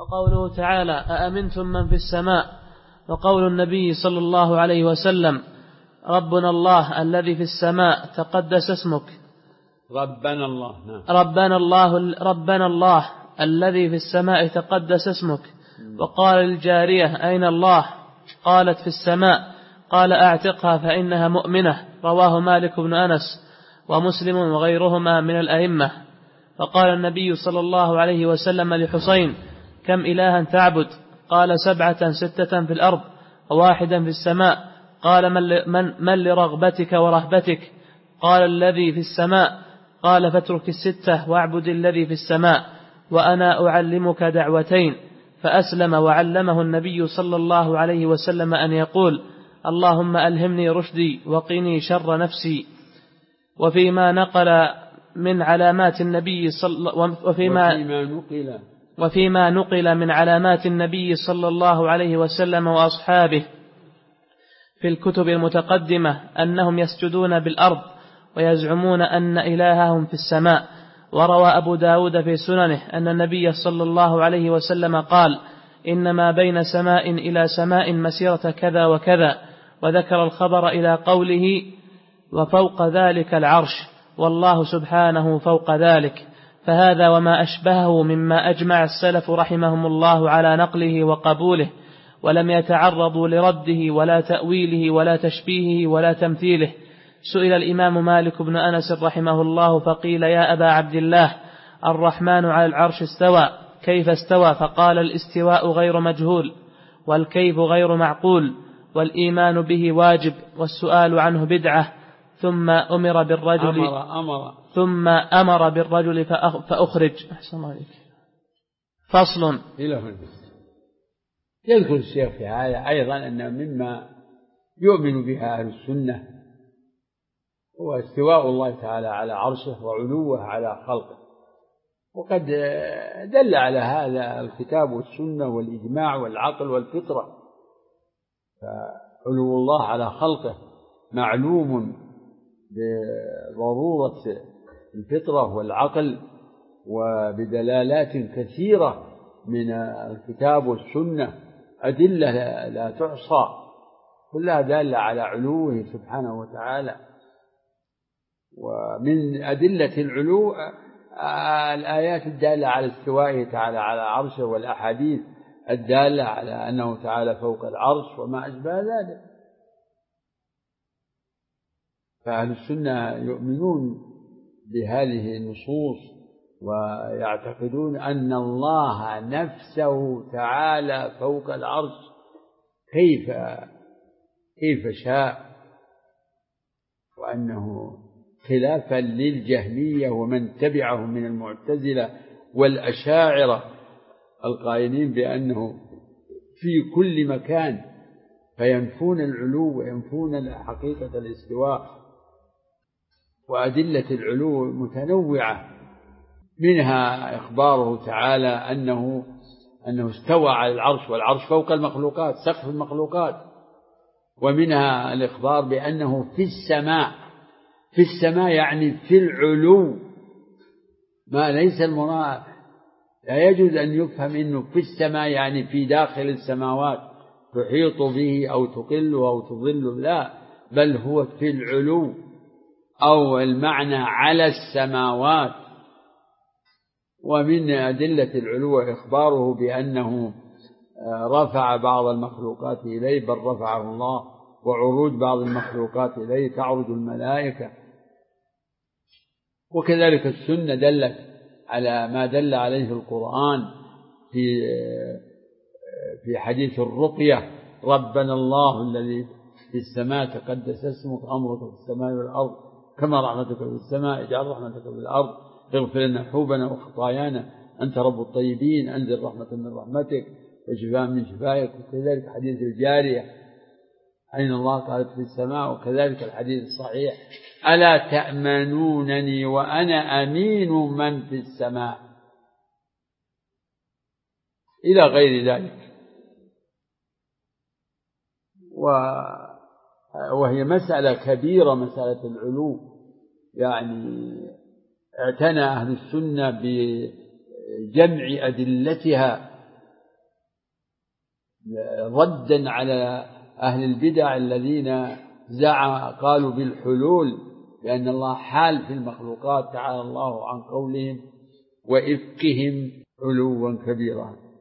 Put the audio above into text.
وقوله تعالى أأمنتم من في السماء، وقول النبي صلى الله عليه وسلم ربنا الله الذي في السماء تقدس اسمك. ربنا الله. نعم. ربنا الله الذي في السماء تقدس اسمك. وقال للجارية أين الله؟ قالت في السماء. قال أعتقها فإنها مؤمنة. رواه مالك بن أنس ومسلم وغيرهما من الأئمة. فقال النبي صلى الله عليه وسلم لحسين كم إلها تعبد؟ قال 7 6 في الأرض وواحدا في السماء. قال من لرغبتك ورهبتك؟ قال الذي في السماء. قال فاترك 6 واعبد الذي في السماء. وأنا أعلمك دعوتين. فأسلم وعلمه النبي صلى الله عليه وسلم أن يقول اللهم ألهمني رشدي وقني شر نفسي. وفيما نقل من علامات النبي وفيما نقل من علامات النبي صلى الله عليه وسلم وأصحابه في الكتب المتقدمة أنهم يسجدون بالأرض ويزعمون أن إلههم في السماء. وروى أبو داود في سننه أن النبي صلى الله عليه وسلم قال إنما بين سماء إلى سماء مسيرة كذا وكذا، وذكر الخبر إلى قوله وفوق ذلك العرش، والله سبحانه فوق ذلك. فهذا وما أشبهه مما أجمع السلف رحمهم الله على نقله وقبوله، ولم يتعرضوا لرده ولا تأويله ولا تشبيهه ولا تمثيله. سئل الإمام مالك بن أنس رحمه الله فقيل يا أبا عبد الله الرحمن على العرش استوى، كيف استوى؟ فقال الاستواء غير مجهول، والكيف غير معقول، والإيمان به واجب، والسؤال عنه بدعة. ثم أمر بالرجل فأخرج. أحسن الله عليك. فصل. يذكر الشيخ في هذا أيضا أن مما يؤمن بها أهل السنة هو استواء الله تعالى على عرشه وعلوه على خلقه، وقد دل على هذا الكتاب والسنة والإجماع والعقل والفطرة. فعلو الله على خلقه معلوم بضرورة الفطرة والعقل وبدلالات كثيرة من الكتاب والسنة، أدلة لا تحصى، كلها دالة على علوه سبحانه وتعالى. ومن أدلة العلو الآيات الدالة على استوائه تعالى على عرشه، والأحاديث الدالة على أنه تعالى فوق العرش وما أشبه ذلك. فأهل السنة يؤمنون بهذه النصوص ويعتقدون أن الله نفسه تعالى فوق العرش كيف شاء، وأنه خلافا للجهمية ومن تبعهم من المعتزلة والأشاعرة القائلين بأنه في كل مكان، فينفون العلو وينفون حقيقة الاستواء. وأدلة العلو متنوعة، منها إخباره تعالى أنه استوى على العرش، والعرش فوق المخلوقات سقف المخلوقات. ومنها الإخبار بأنه في السماء. في السماء يعني في العلو، ما ليس المراد، لا يجوز أن يفهم أنه في السماء يعني في داخل السماوات تحيط به أو تقله أو تظله، لا، بل هو في العلو، أو المعنى على السماوات. ومن أدلة العلو إخباره بأنه رفع بعض المخلوقات إليه، بل رفعه الله، وعروج بعض المخلوقات إليه تعرج الملائكة. وكذلك السنة دلت على ما دل عليه القرآن في حديث الرقية ربنا الله الذي في السماء تقدس اسمك، أمرك في السماء والأرض كما رحمتك في السماء اجعل رحمتك في الأرض، اغفر لنا حوبنا وخطايانا، أنت رب الطيبين، أنزل رحمة من رحمتك وشفاء من شفائك. وكذلك حديث الجارية أين الله؟ قالت في السماء. وكذلك الحديث الصحيح ألا تأمنونني وأنا أمين من في السماء، إلى غير ذلك. وهي مسألة كبيرة، مسألة العلو، يعني اعتنى أهل السنة بجمع أدلتها ردا على أهل البدع الذين قالوا بالحلول، لأن الله حال في المخلوقات، تعالى الله عن قولهم وإفكهم علوا كبيرا.